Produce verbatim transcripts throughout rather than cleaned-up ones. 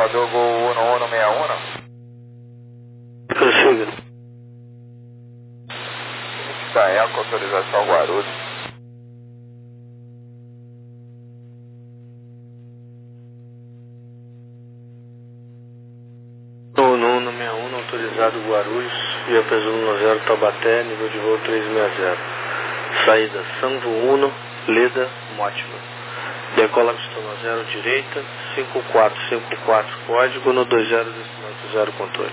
Salvador, Gol um um seis um. Prossiga. Da Eco, autorização Guarulhos. No nono sessenta e um, autorizado Guarulhos, via Peso zero Taubaté, nível de voo trezentos e sessenta. Saída Sanvo Uno, Leda, Mótima. Decola pistão zero direita, cinco quatro cinco quatro código no dois zero oito zero controle.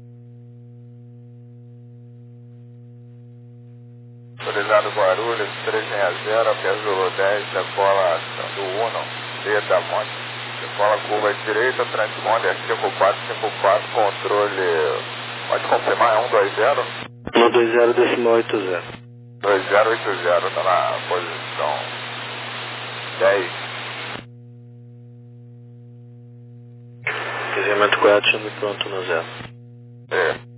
Autorizado Guarulhos, trezentos e sessenta, Peso dez, decola do Uno, Leda, Mótima. Decola curva direita, transponder cinco quatro cinco quatro, controle, pode confirmar, é um dois zero? No dois zero oito zero. dois zero oito zero, está na posição dez. Dizimento correto, chame pronto no zero. É.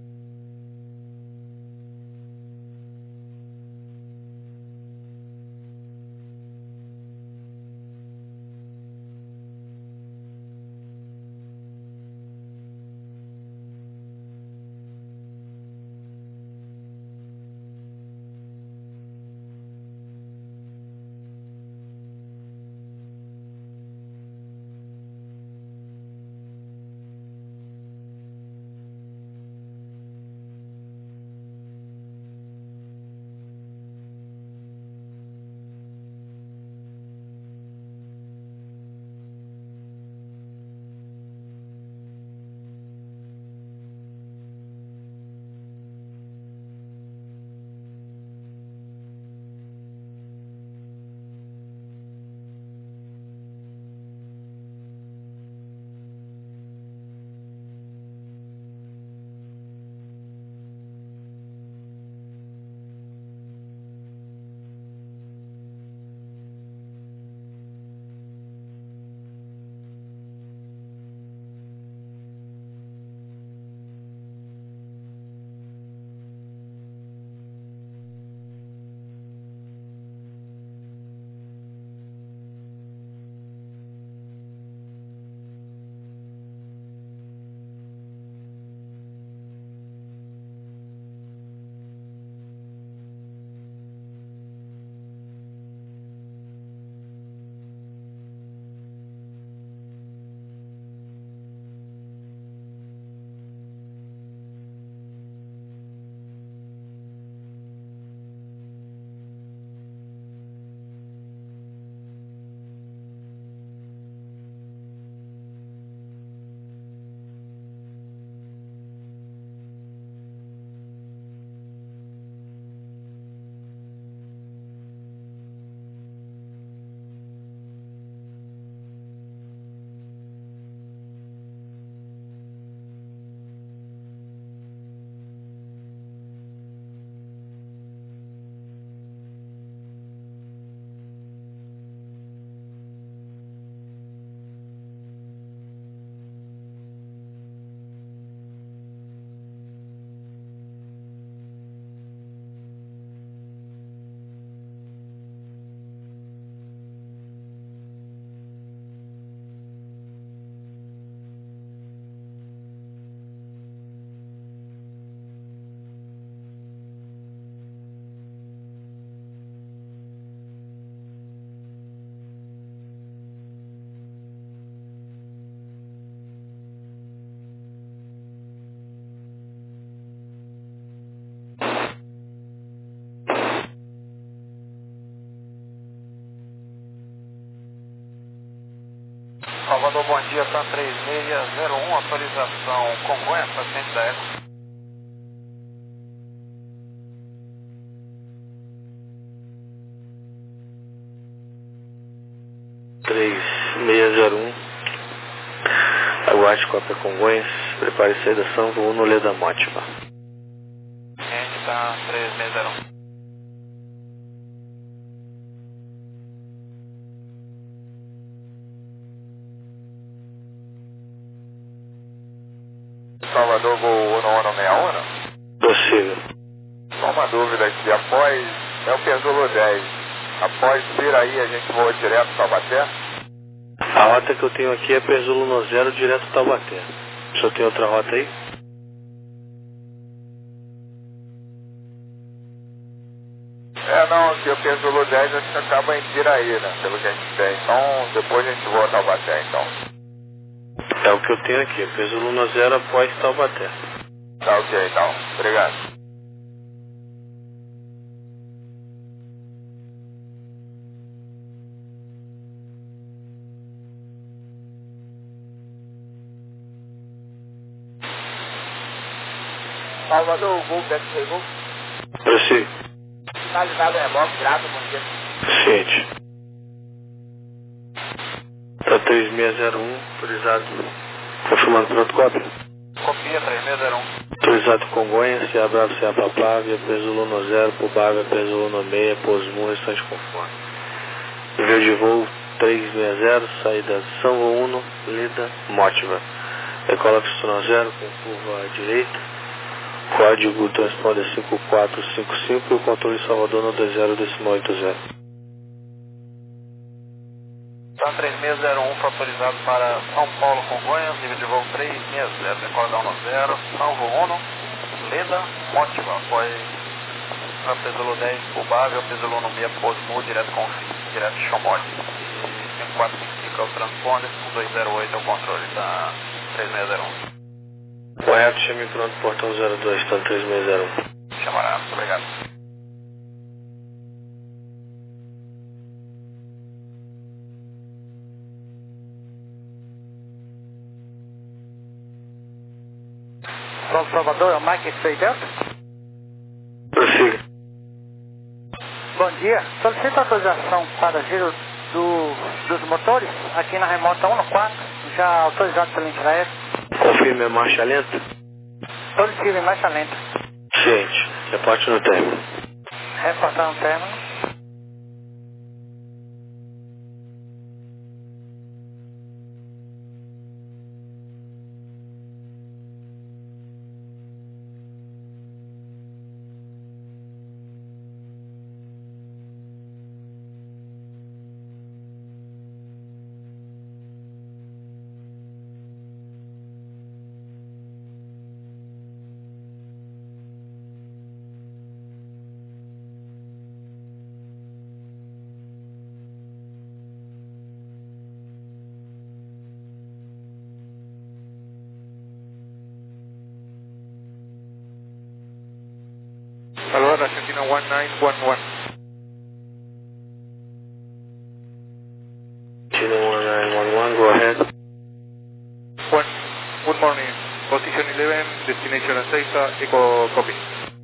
Salvador, bom dia, tá três seis zero um, autorização Congonhas, paciente da Eco. três seis zero um, aguarde cópia Congonhas, prepare saída Sanvo Uno, Leda, Mótima. Paciente tá três seis zero um. Salvador, Gol um um seis um. Possível. Só uma dúvida aqui, após, é o Peso dez, após Piraí a gente voa direto para Taubaté? A rota que eu tenho aqui é Pezulo no zero, direto Taubaté. O senhor tem outra rota aí? É, não, aqui o Pezulo dez acho que acaba em Piraí, né? Pelo que a gente tem. Então, depois a gente volta a Taubaté, então. É o que eu tenho aqui, Pezulo no zero após Taubaté. Tá ok, então. Obrigado. Salvador, o Gol, deve ser Gol. Prossiga. Finalizado é reboque, grato, bom dia. Ciente. Tá três seis zero um, autorizado. Confirmando pronto, cópia. Copia três seis zero um. Autorizado Congonhas, C A Bravo, C A Papá, via Pezulo no zero, Pubá, via Pezulo no meia, Posmu, restante conforme. Nível de voo três seis zero, saída São Uno, Lida, Mótiva. Decola pistão zero, com curva à direita. Código transponder cinco quatro cinco cinco e o controle Salvador no dois zero decimal oito zero. Então três seis zero um foi autorizado para São Paulo, Congonhas, nível de voo três seis zero, decola da um zero, Salvo Uno, Leda, Mótiva, foi para Pezulo dez, Pubável, Pezulo no meia, Posmu, direto com direto Chomode. E cinco quatro cinco cinco é o transponder, um dois zero oito é o controle da três seis zero um. Correto, chame pronto, portão zero dois, tá três seis zero um. Chamará, muito obrigado. Pronto, Salvador, é o Mike X Delta. Prossiga. Bom dia, solicito autorização para giro do, dos motores aqui na remota um quatro, já autorizado pelo Intraer. Confirme a marcha lenta. Positivo em marcha lenta. Ciente. Reporte no término. Reportar no término. Hello, Argentina one nine one one. Chino one nine one one, go ahead. One, good morning. Position eleven, destination Ezeiza, Eco copy.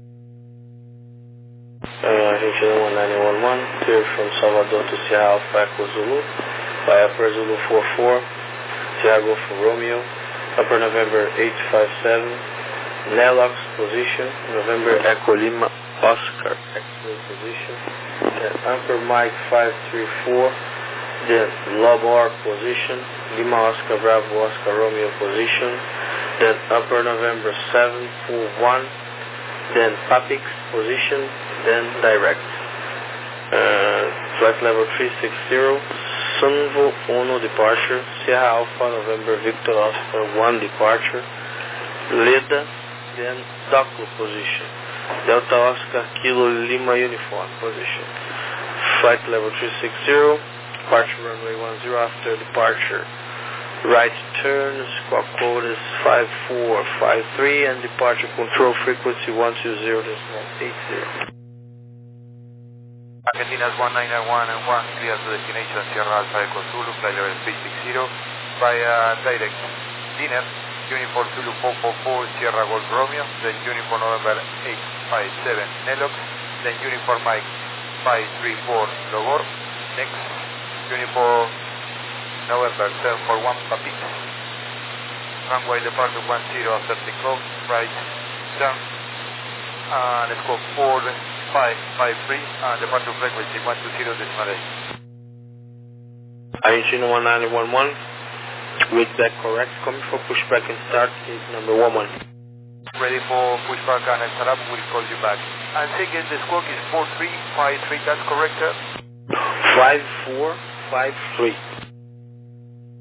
Uh, Argentina one nine one one, clear from Salvador to Sierra Alpha Echo Zulu, via Upper Zulu four four, Sierra Golf Romeo, Upper November eight five seven, Nelox position, November Echo Lima Oscar X-ray position, then Upper Mike five three four, then Lobor position, Lima Oscar Bravo Oscar Romeo position, then Upper November seven four one, then Papix position, then direct. Uh, flight level three six zero, Sunvo Uno departure, Sierra Alpha November Victor Oscar one departure, Leda, then Dockle position, Delta Oscar Kilo Lima uniform position. Flight level three six zero, departure runway one zero after departure. Right turn, squawk code is five four five three and departure control frequency one two zero eight zero. Argentina's one nine nine one and one, clear to destination Sierra Alpha Echo Zulu, flight level three six zero, via direct dinner, Uniform Zulu four four four, Sierra Golf Romeo, then Uniform November eight five seven, Nelox, then Uniform Mike five three four, Logor, next, Uniform November seven four one, Papix, runway departure one zero after takeoff, right turn, and scope four five five three, and departure frequency one two zero decimal eight. Argentina one nine one one, with back correct, coming for pushback and start is number one one. Ready for pushback and startup, we'll call you back. And second, the squawk is four three five three, that's correct, sir? five four five three.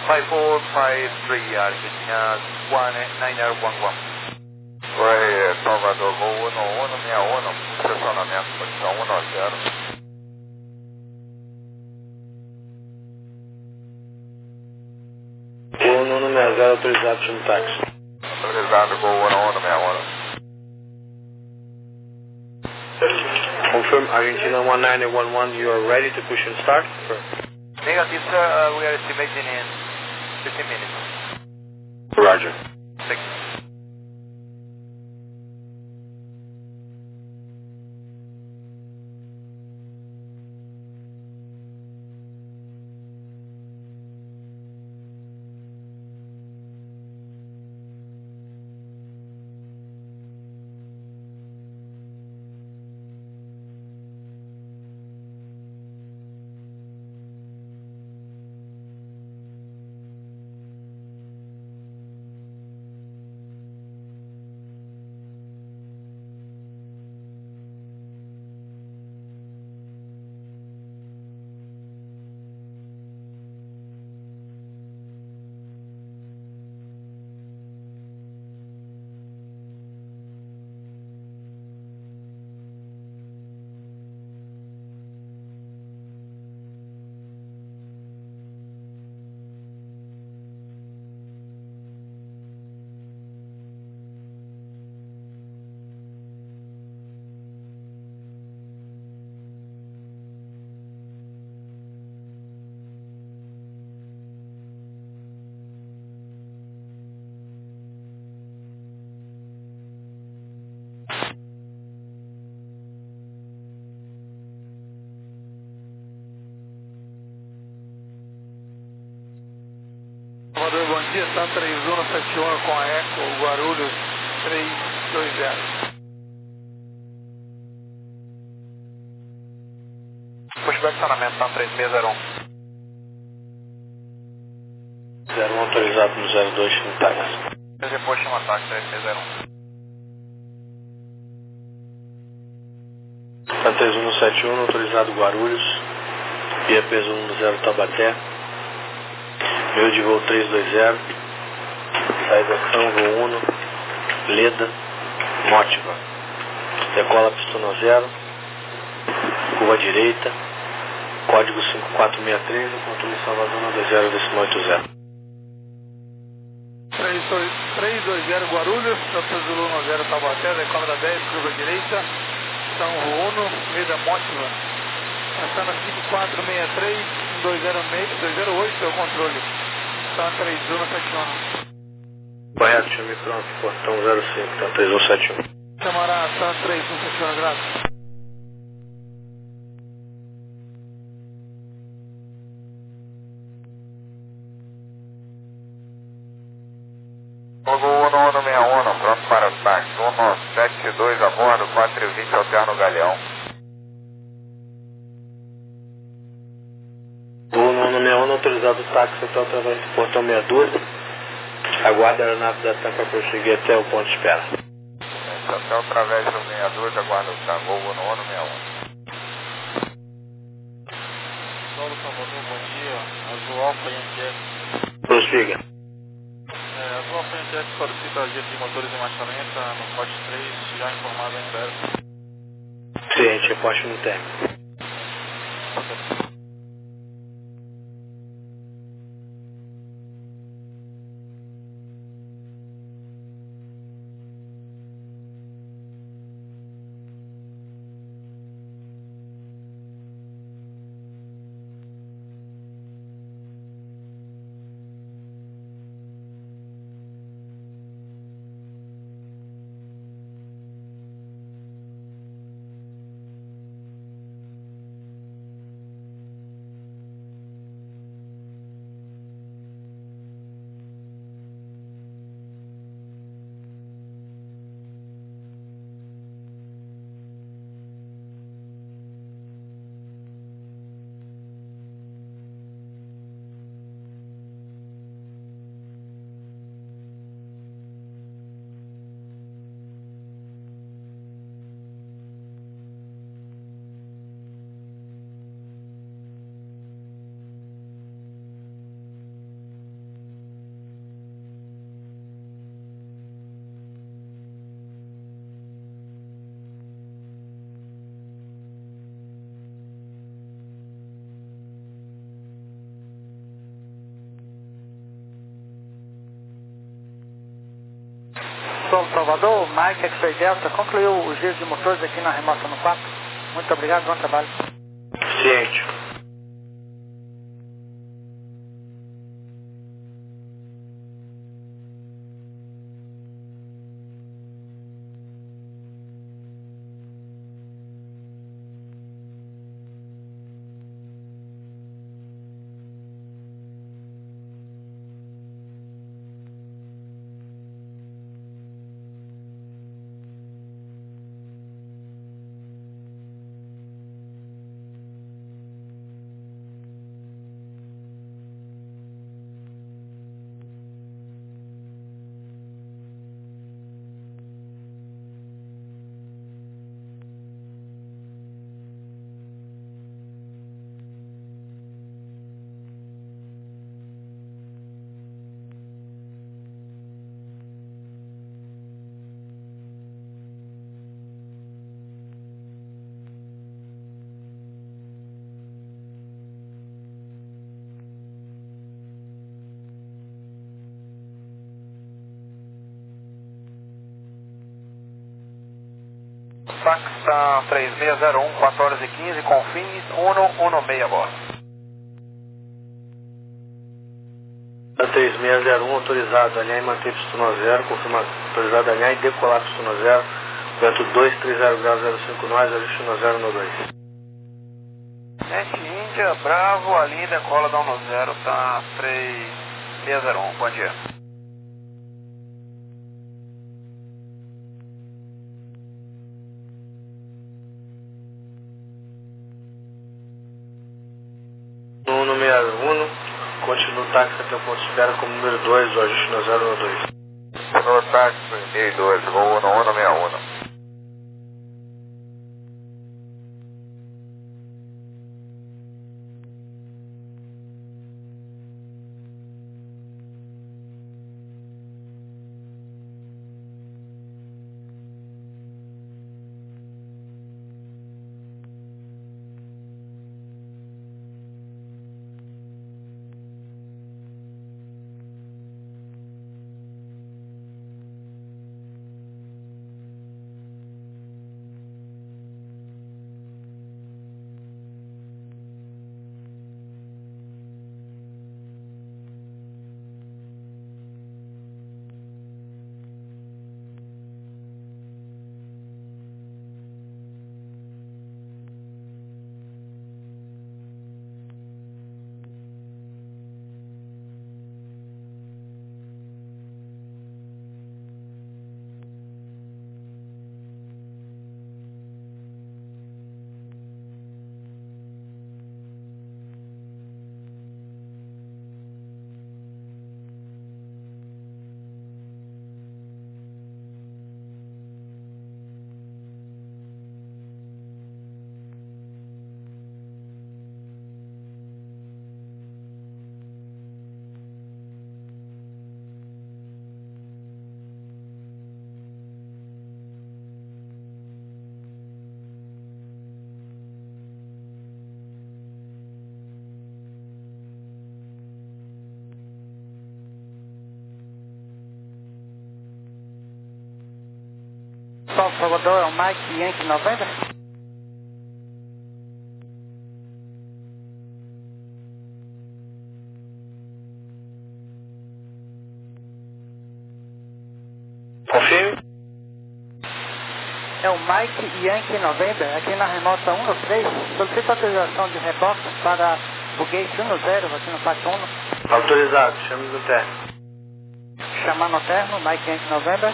five four five three, Argentina one nine zero one one. Oi, Salvador, voo um um seis um, estacionamento, posição um zero. Voo um um seis zero, autorizado, chama táxi. Autorizado, voo um um seis um. Confirm Argentina one nine one one, you are ready to push and start? Negative, sir, uh, we are estimating in fifteen minutes. Roger. Thank you. Salvador, bom dia, Santa três um sete um com a Eco, Guarulhos três dois zero. Pushback estacionamento, Santa três seis zero um. zero um autorizado no zero dois, chama táxi. Depois chama táxi três seis zero um. Santa três um sete um, autorizado Guarulhos, via peso um zero Taubaté, meio de voo três dois zero, saída São voo um, Leda, Mótiva, decola pistona zero, curva direita, código cinco quatro seis três, controle Salvador nove zero oito zero. três dois zero Guarulhos, Santa Zulu nove zero Taubaté, decola da dez, curva direita, São voo um, Leda, Mótiva, passando cinco quatro seis três, dois zero oito, é o controle. Santa três um sete um. Correto, chame pronto, portão zero cinco, Santa três um sete um. Chamará Santa três um sete um, graças. Fogo um um seis um, pronto para o táxi. um sete dois a bordo, quatro vinte alterno Galeão. Voo um um seis um, autorizado o táxi até o através do portão sessenta e dois. Aguarda a aeronave da TAM para prosseguir até o ponto de espera. Até o através do sessenta e dois, aguarda o TAM. Voo um um seis um. Paulo Salvador, bom dia. Azul Alfa Yankee. Prossiga. É, Azul Alfa Yankee solicita giro de motores em marcha lenta no pote três, já informado em breve. Cliente, reporte no término. São Salvador, Mike X-Ray Delta, concluiu o giro de motores aqui na remota no quatro. Muito obrigado, bom trabalho. Ciente. Saxa três seis zero um, quatro horas e quinze, confins um um seis a bordo. três seis zero um, autorizado, alinhar e manter pistão a zero, confirmado, autorizado, alinhar e decolar pistão a zero, vento dois três zero grau zero cinco nós, ajuste no zero no dois. Gente Índia, Bravo, a linha decola da um zero, tá três seis zero um, bom dia. No número um, continua o táxi até o ponto de espera como número dois, o ajuste no zero no dois. No táxi seis dois, voo no um seis um. São Salvador, é o Mike Yankee noventa. Confirme. É o Mike Yankee noventa, aqui na remota um três, solicita autorização de reboque para o gate um zero, aqui no pátio um. Autorizado, chame do terno. Chamar no terno, Mike Yankee noventa.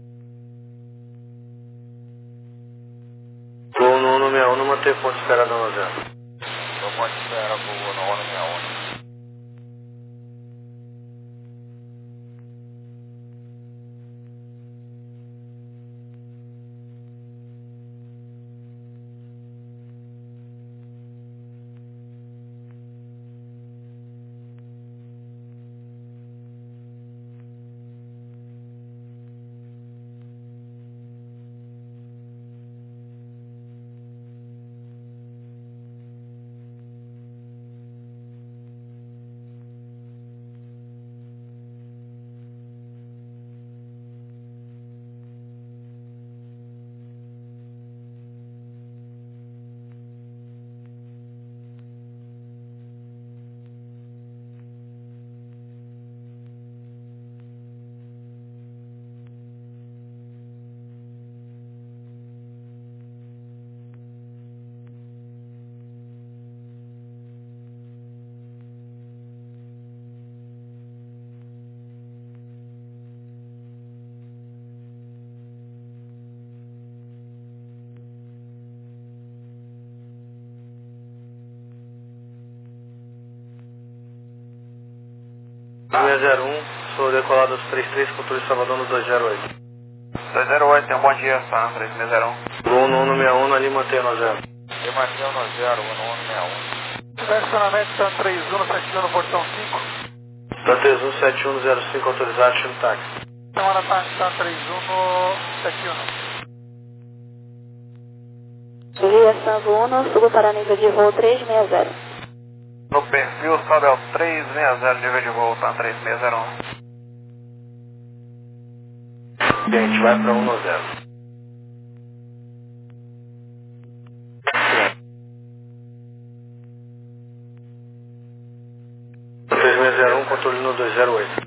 Voo no um seis um, não manter ponto de espera da um zero. No ponto de espera, voo no um seis um. seis zero um, sou decolado aos trinta e três, controle Salvador no dois zero oito. dois zero oito, tenha um bom dia, tá? três seis zero um. um um um seis um, ali mantém no zero. Lima um zero, um um seis um. Direcionamento está três um sete um no portão cinco. Tá três um sete um zero cinco, autorizado, chama o táxi. Semana tá, tá três um no sete um. Via Sanvo um, subo para nível de voo trezentos e sessenta. No perfil, sobe ao três seis zero, nível de voo, tá? três seis zero um. E a gente vai para um zero. três seis zero um, controle no dois zero oito.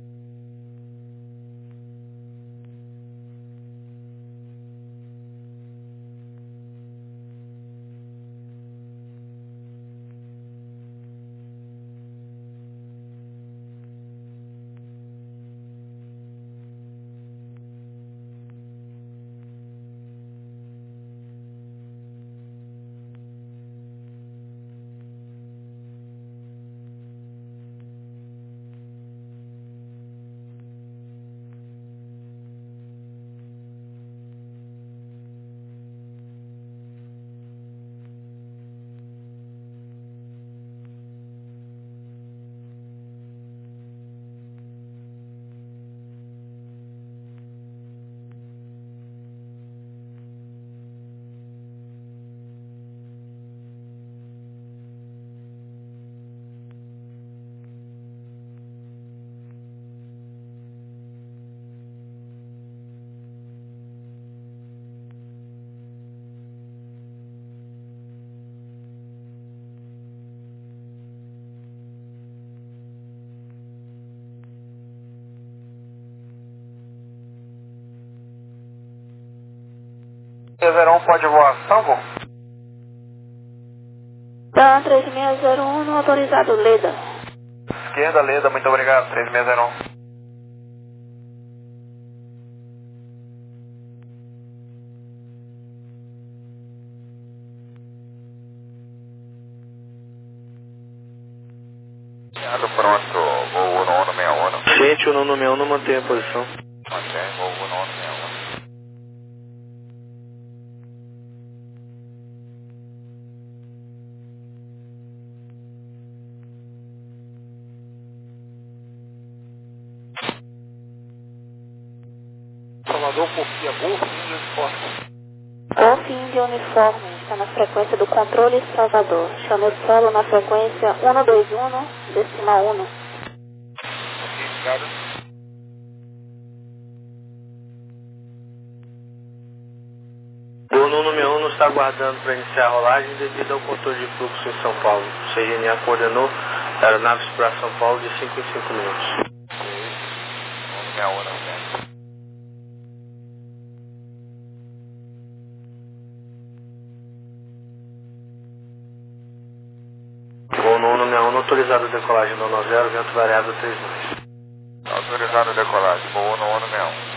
três zero um pode voar, salvo? Tá três seis zero um, no autorizado, Leda. Esquerda, Leda, muito obrigado, três seis zero um. Pronto, voo um um seis um. Gente, o nono seis um não mantém a posição. Mantém, voo um um seis um. Salvador, Porquia, Golf, Índia de Forte. Golf Índia Uniforme, está na frequência do controle Salvador. Chame o solo na frequência um dois um, decimal um. Aqui, cara. O nono seis um não está aguardando para iniciar a rolagem devido ao controle de fluxo em São Paulo. O C G N A coordenou aeronaves para São Paulo de cinco em cinco minutos. um seis um, não tem. O nono seis um autorizado a decolagem no zero, vento variável três mais. Autorizado a decolagem, voo um um seis um.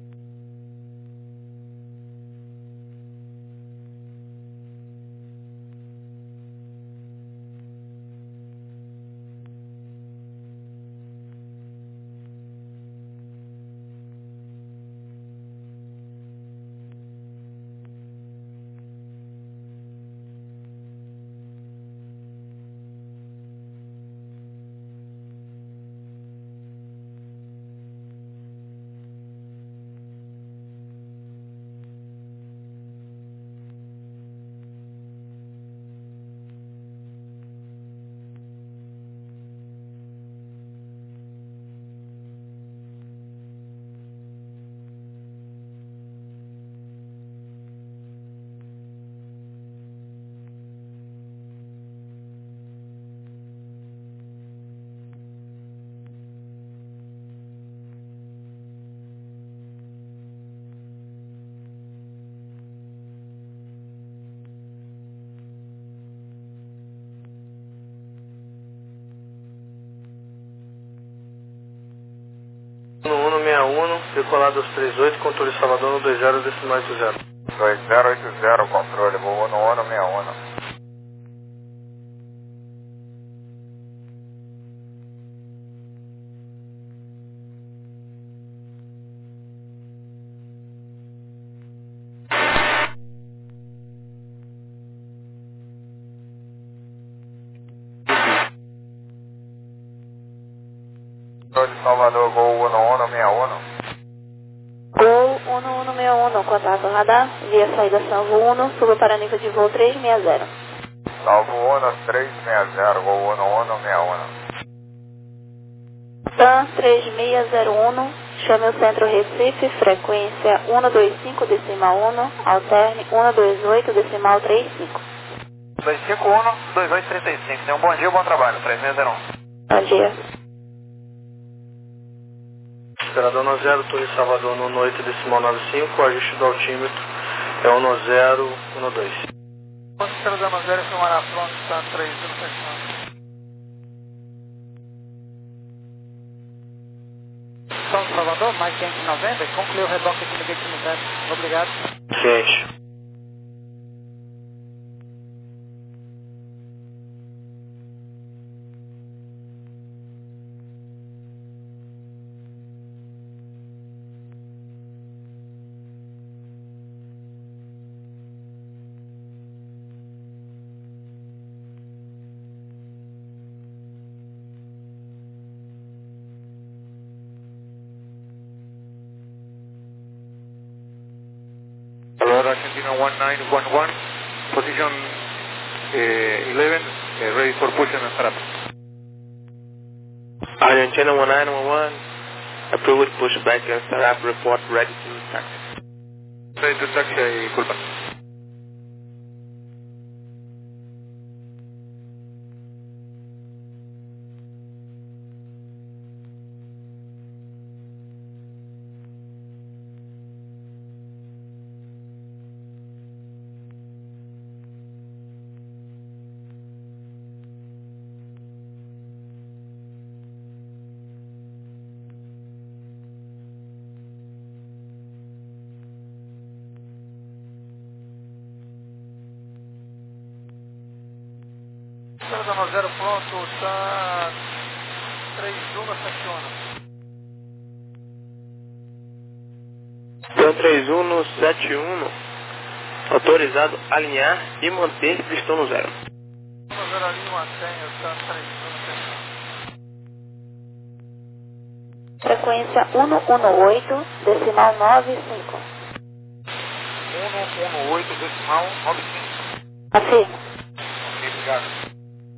No um seis um, decolado aos trinta e oito, controle Salvador no dois zero, decimal oito zero. dois zero oito zero, controle, voo um um seis um. Controle de Salvador, Gol um um seis um. Gol um um seis um, contato radar, via saída Salvo um, suba para nível de voo trezentos e sessenta. Salvo um, trezentos e sessenta, Gol um um seis um. TAM três seis zero um, chame o centro Recife, frequência um dois cinco decimal um, alterne um dois oito decimal trinta e cinco. dois cinco um, dois oito três cinco. Tenha um bom dia, bom trabalho, três seis zero um. Bom dia. Operador um zero, Torre Salvador no oito decimal nove cinco, o ajuste do altímetro é um zero um dois. Operador um zero, filmar pronto, está três zero sete um. São Salvador, mais quinhentos e noventa, concluiu o reboque aqui no gate unidade. Obrigado. Ciente. Hello, Argentina one nine one one, position uh, eleven, uh, ready for push and start. Argentina one nine one one, approved push back and start up, report ready to taxi. Ready to taxi, disculpa. Operador um zero pronto, está três um sete um. TAM três um sete um, autorizado alinhar e manter pistão no zero. um zero ali, mantenha, está três um sete um. Frequência um um oito decimal nove cinco. um um oito decimal nove cinco. Afirma. Ok, obrigado.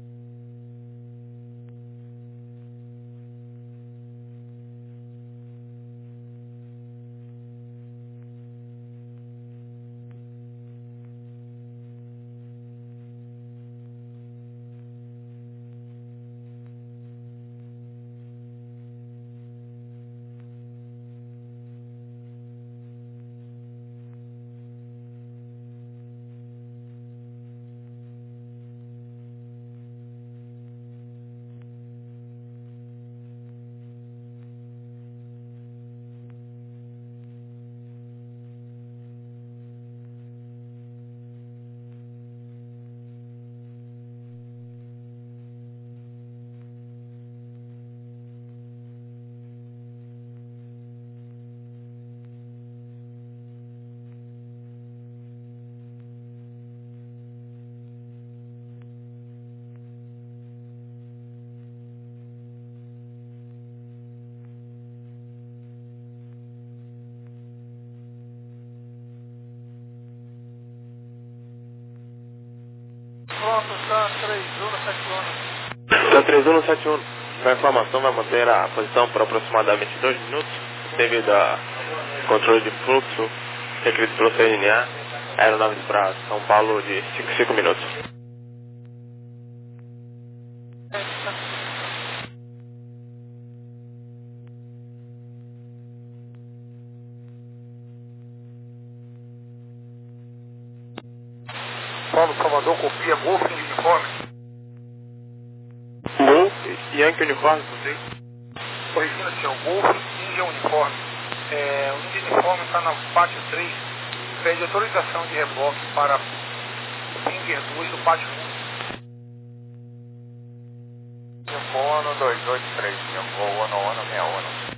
Pronto, está três um sete um. TAM três um sete um, a informação vai manter a posição por aproximadamente dois minutos, devido a controle de fluxo requerido pelo C N A, aeronave para São Paulo de cinco minutos. Paulo Salvador, copia Golf de uniforme. Golf, Yankee Uniforme, você? Corrigindo, senhor, Golf Índia Uniforme. É, o Índia Uniforme está na pátio três, pede autorização de reboque para Finger dois do pátio um. cinco um dois oito três cinco, Gol um um seis um.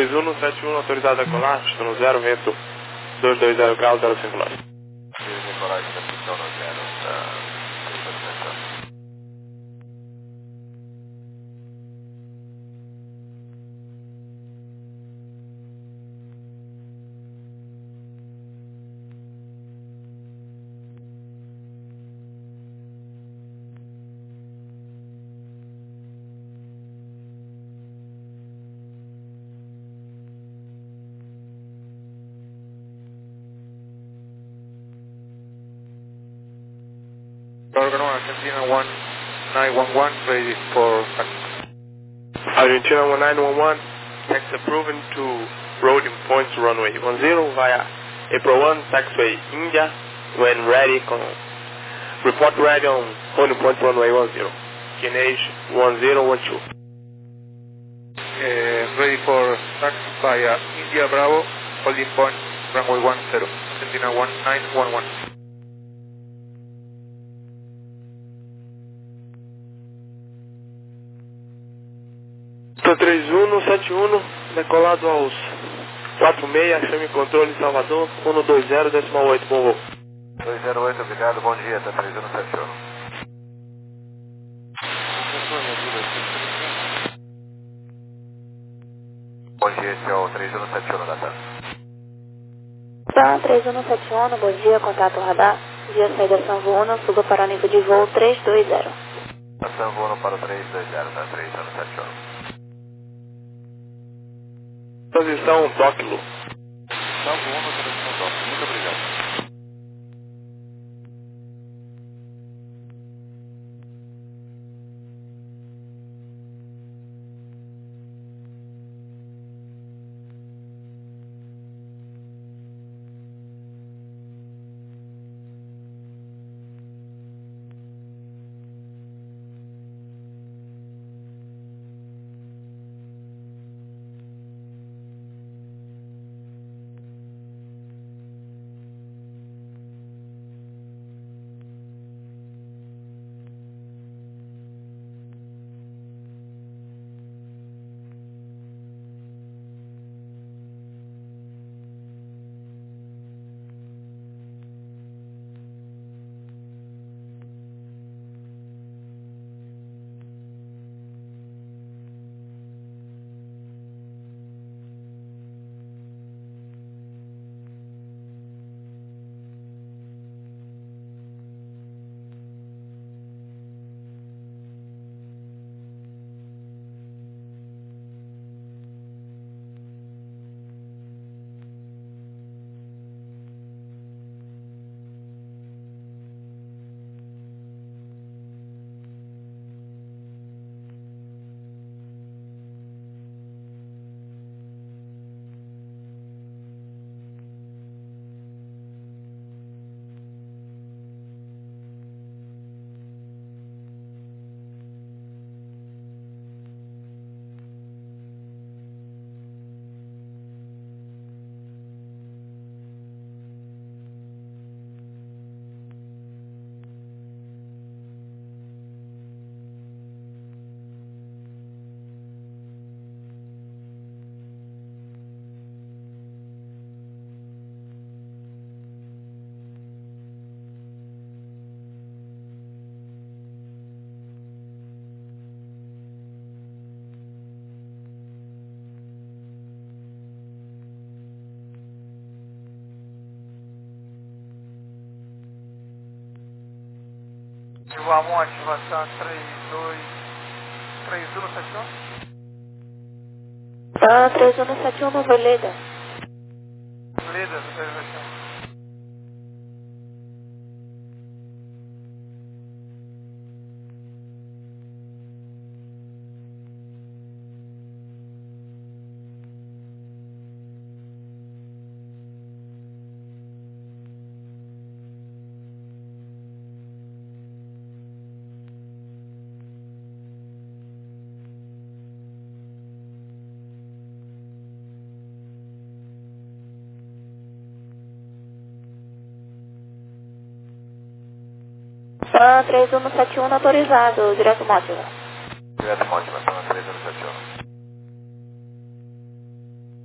três um sete um, autorizado a decolar, no zero, vento dois dois zero graus, zero cinco nove. Decolagem da pistão no zero, tá? Organ one, Argentina one nine one one, ready for taxi. Argentina one nine one one, taxi approved to road in points runway one zero via April one, taxiway India, when ready, con report ready on holding point runway one zero, K N H one zero one two. Uh, ready for taxi via India Bravo, holding point runway one zero, Argentina one nine one one. três um sete um, decolado aos quatro seis, chame controle Salvador, um dois zero, decimal oito, bom voo. dois zero oito, obrigado, bom dia, tá três um sete um. Bom dia, esse é o três um sete um da TAM. TAM três um sete um, bom dia, contato radar, via saída São Vuno, suba para o nível de voo três dois zero. São Vuno para o três dois zero, tá três um sete um. Posição Tóquilo. São Vuno, posição Tóquilo, muito obrigado. Vamos, ativação três dois três um sete um. TAM três um sete um, Veleda. Veleda, três um sete um. TAM três um sete um, autorizado, direto Mótiva. Direto Mótiva, TAM três um sete um.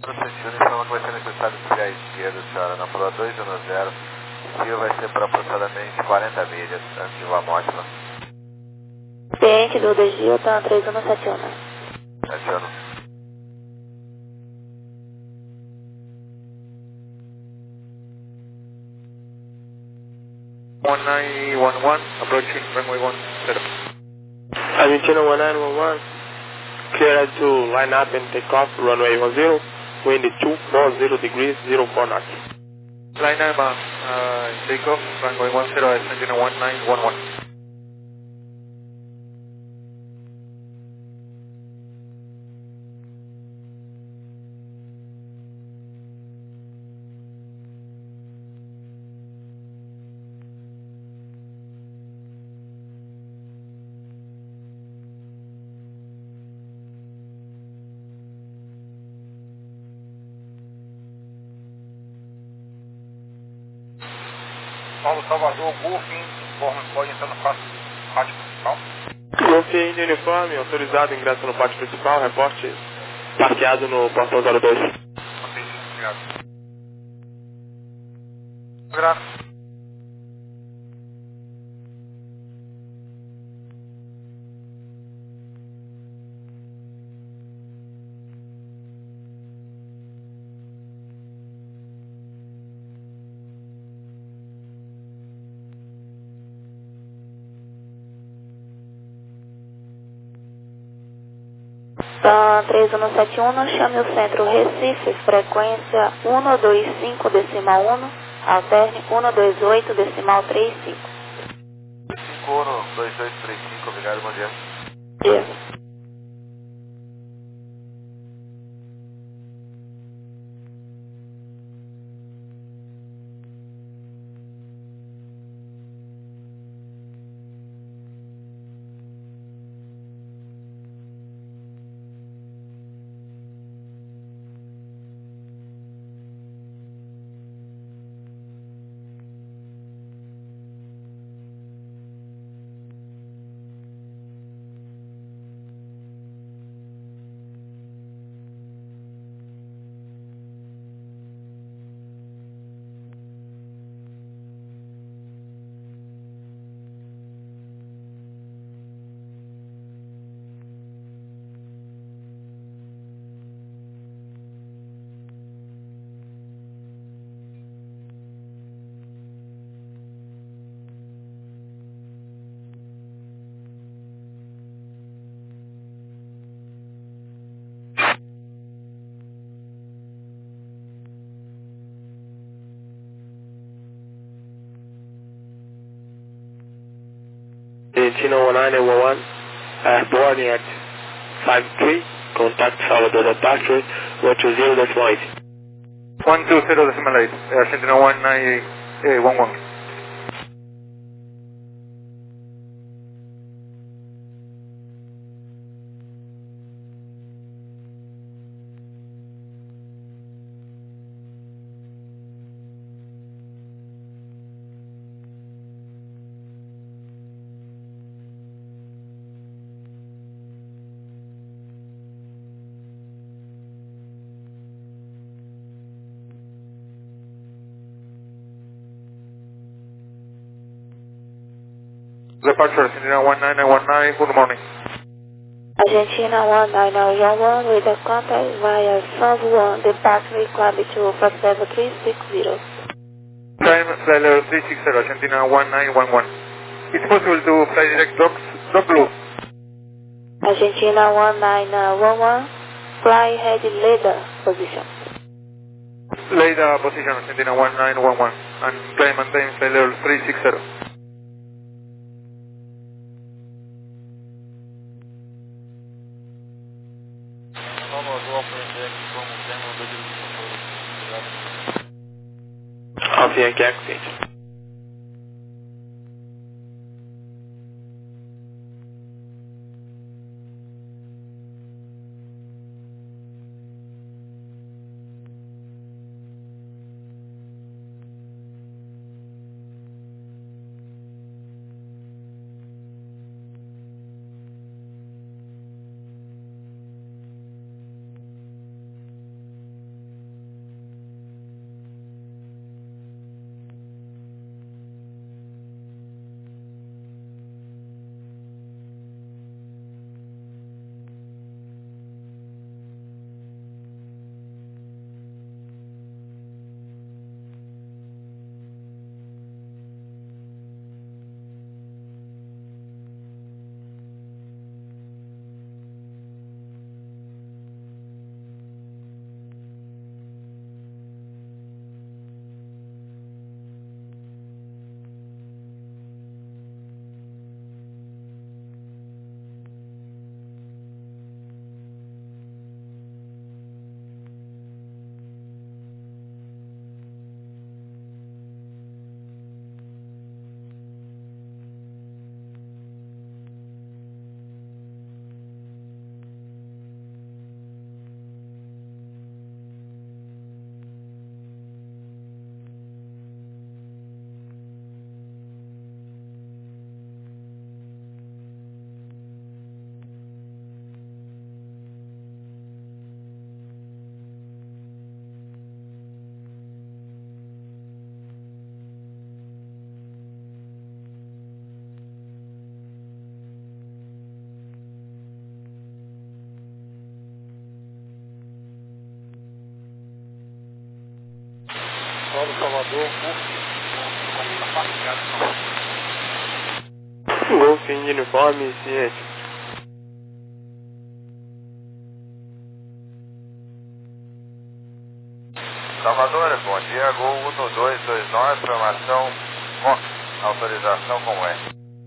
Sentido, informa que vai ser necessário desviar à esquerda, senhora, na Pula dois um zero. O desvio vai ser por aproximadamente quarenta milhas antes de Vamótila. Ciente do desvio, tá três um sete um. sete um. one nine one one, approaching runway one zero. Argentina one nine one one, clear to line up and take off, runway one zero, wind two four zero degrees, zero four knots. Line up, uh, take off, runway one zero, Argentina one nine one one. Paulo Salvador, Golf, informe, pode entrar no pátio principal. Golf India uniforme, autorizado ingresso no pátio principal, reporte parqueado no portão zero dois. Ok, obrigado. Graças. Tá três um sete um, chame o centro Recife, frequência um dois cinco decimal um, alterne um dois oito decimal três cinco. cinco um dois dois três cinco, obrigado, bom dia. Dia. Argentina one nine one one, uh, boarding at five three, contact Salvador departure, one two zero decimal eight. one two zero decimal eight, Argentina one nine one one. Departure Argentina one nine one nine, good morning. Argentina one nine one one with a contact via San Juan, departure climb to flight level three six zero. Time flight level three six zero, Argentina one nine one one. It's possible to fly direct drop, drop blue. Argentina one nine one one, fly head leader position. Leida position, Argentina one nine one one, and climb and maintain flight level three six zero. Alpha Yankee accent. Paulo, Salvador, Golf de uniforme, ciente. Salvador, bom dia, Gol um dois dois nove, formação Fox, autorização como é?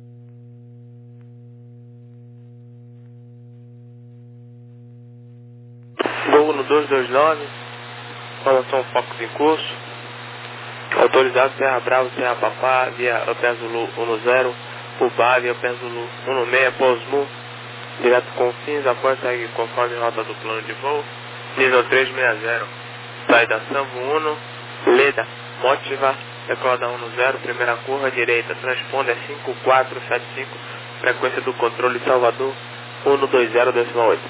Gol um dois dois nove, formação Fox em curso, autorizado Serra Bravo, Serra Papá, via Upper Zulu um zero, Pubá, via Upper Zulu um seis, Posmu, direto com fins, após segue conforme rota do plano de voo, nível três seis zero. Saída Sambo um, Leda, Motiva, decola um zero, primeira curva, direita, transponder cinco quatro sete cinco, frequência do controle Salvador um dois zero decimal oito.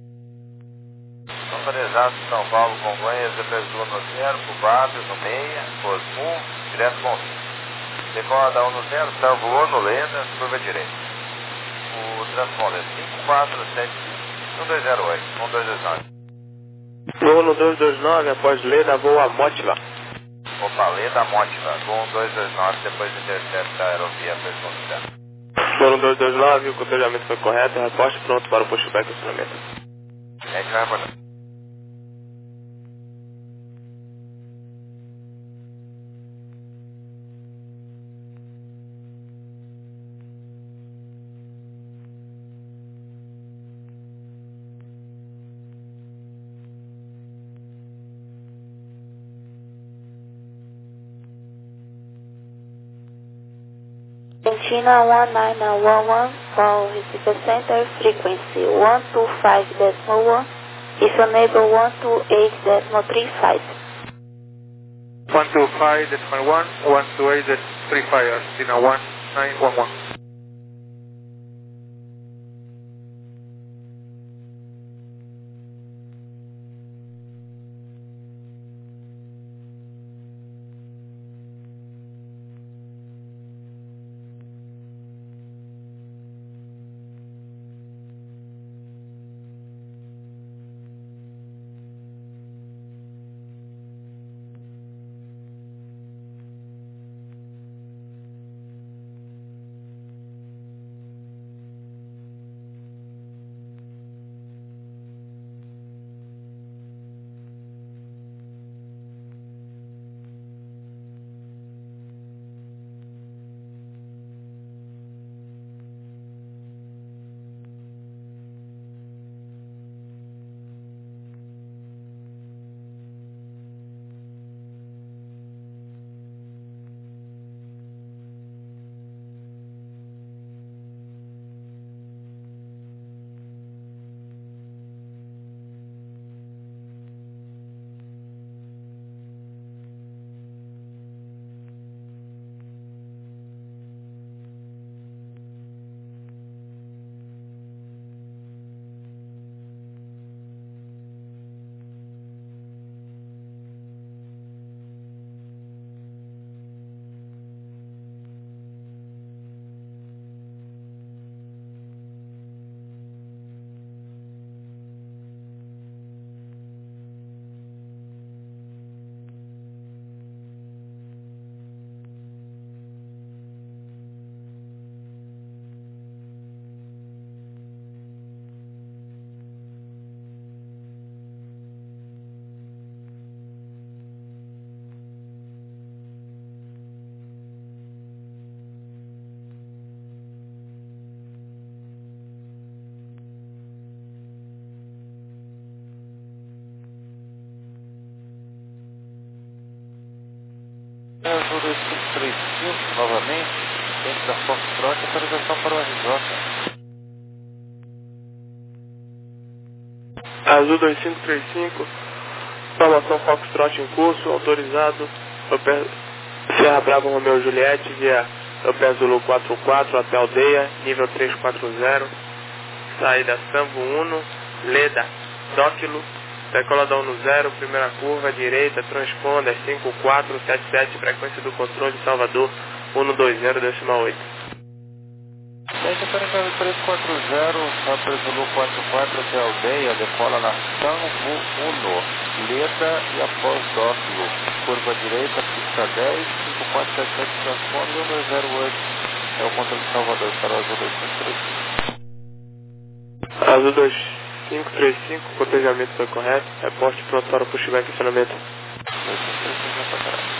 Autorizado São Paulo, Congonhas, Z P S um zero, Cubábio, no meia, Cosmo, direto com decola um zero, Salvo um, Leda, curva direita. O transponder cinco quatro sete cinco, um dois zero oito, um dois dois nove. Voo no dois dois nove, após Leda, voa Motiva. Opa, Leda, Motiva, Gol um dois dois nove, depois intercepta a aerovia pergunta. Voo no dois dois nove, o cotejamento foi correto, reposte pronto para o pushback e instrumento. A gente vai abordar. Argentina one nine nine one one for receiver center, frequency one two five decimal one, if unable one two eight decimal three five. one two five decimal one, one two eight decimal three five, Argentina one nine one one. Azul dois cinco três cinco, novamente, dentro da Foxtrot, autorização para o R J. Azul dois cinco três cinco, formação Foxtrot em curso, autorizado, Serra Bravo Romeo Juliette, via Upper Zulu quatro quatro até Aldeia, nível trezentos e quarenta, saída Sambo um, Leda, Dóquilo, decola da um zero, primeira curva, direita, transponder cinco quatro sete sete, frequência do controle Salvador um dois zero decimal oito. Delta quarenta três quatro zero, Raptor Zulu quatro quatro até a aldeia, decola na Sanvo um, Leda e após Dófilo. Curva direita, pista dez, cinco quatro sete sete, transponder um dois zero oito. É o controle de Salvador para o Azul dois cinco três cinco. Azul dois cinco três cinco, cotejamento foi correto. Reporte pronto para o pushback e acionamento. dois cinco três cinco já para caralho.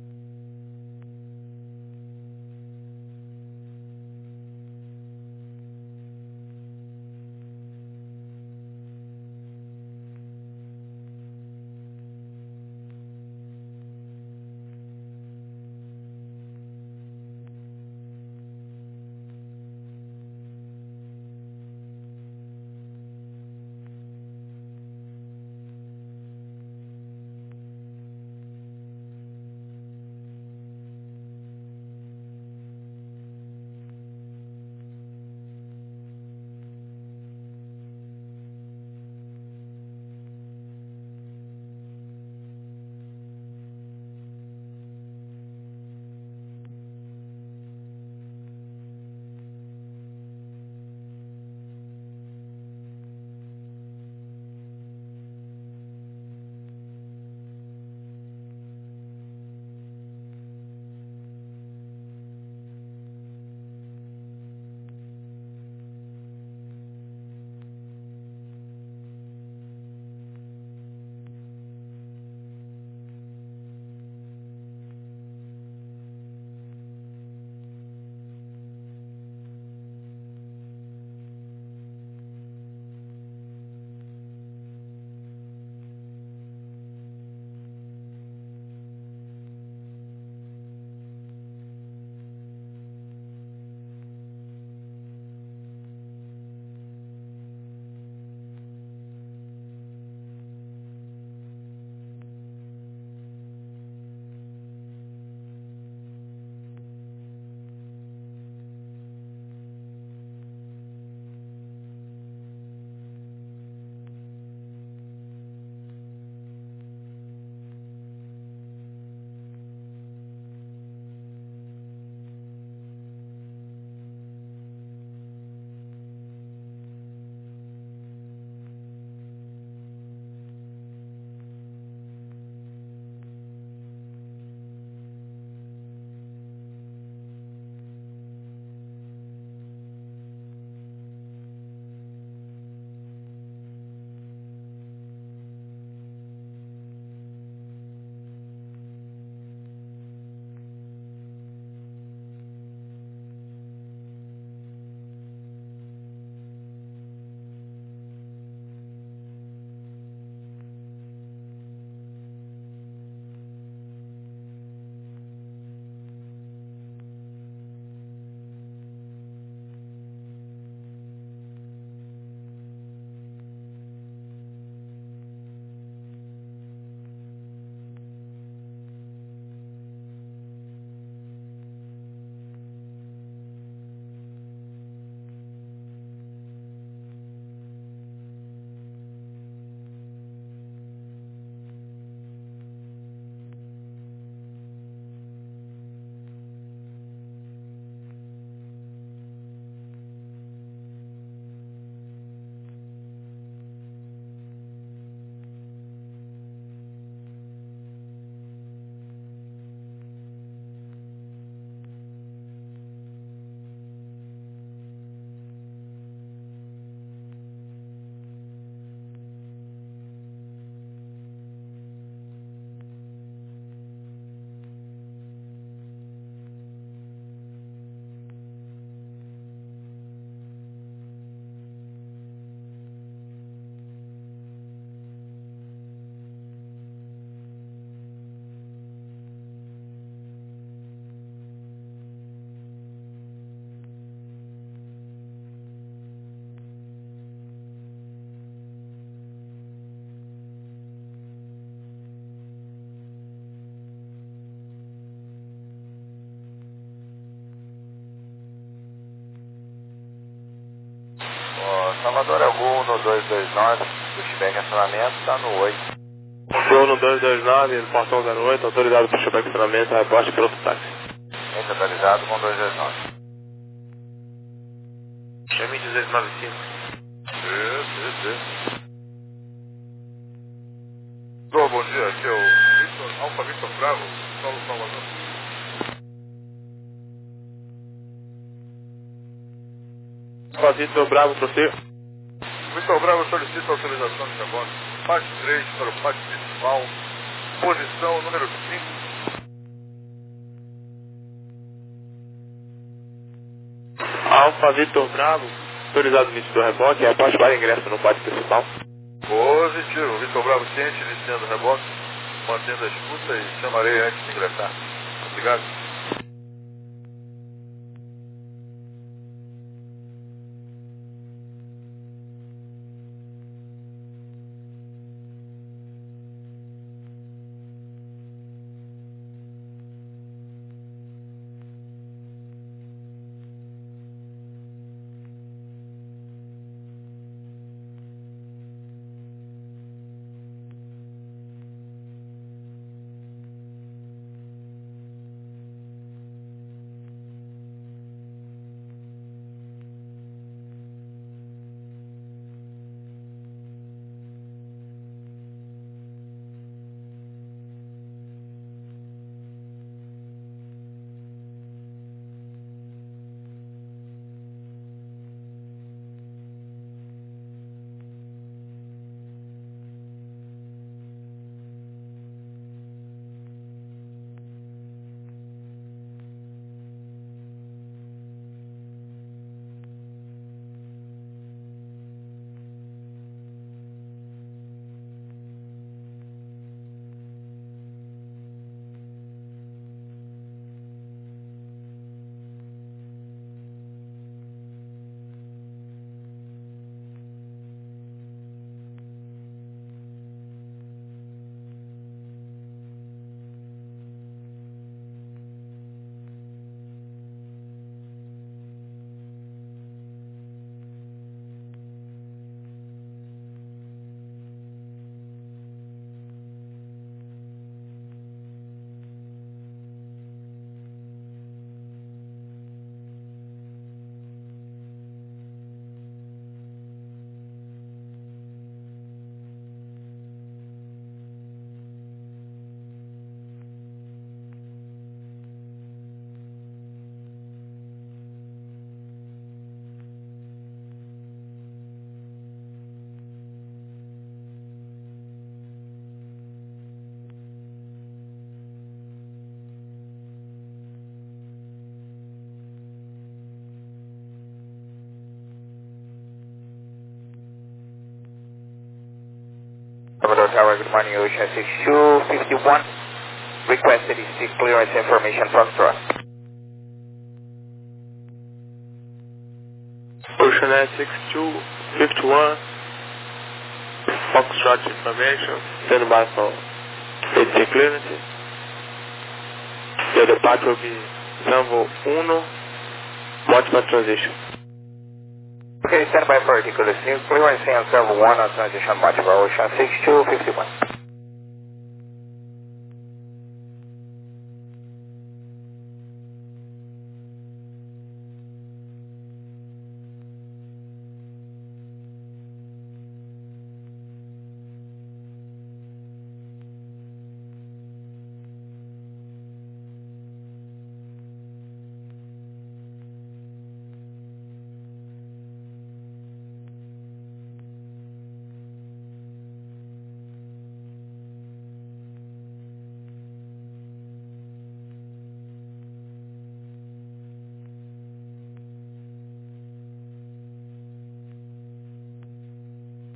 Salvador é Gol no dois dois nove, pushback acionamento, está no oito. Gol no dois dois nove, portão zero oito, autorizado pushback acionamento, reporte piloto táxi. Mente atualizado com dois dois nove. seis nove cinco. Isso, isso, isso. Alô, bom dia, aqui é o Victor, Alfa Victor Bravo, Paulo Salvador. Alfa Victor Bravo, você. Victor Bravo solicita autorização de reboque. Parte três para o pátio principal, posição número cinco. Alfa Victor Bravo, autorizado o início do reboque, é a parte para ingresso no pátio principal. Positivo, Victor Bravo ciente, iniciando o reboque, mantendo a escuta e chamarei antes de ingressar. Obrigado. Salvador Tower, good morning, Ocean six two fifty-one. Requested is seek clearance information from thrust. Ocean six two fifty-one. Foxtrot information. Stand by for A T clearance. Your departure will be Sanvo one, multiple transition. Okay, stand by for articulate. Clearance and Sanvo one on transition multiple Ocean six two fifty-one.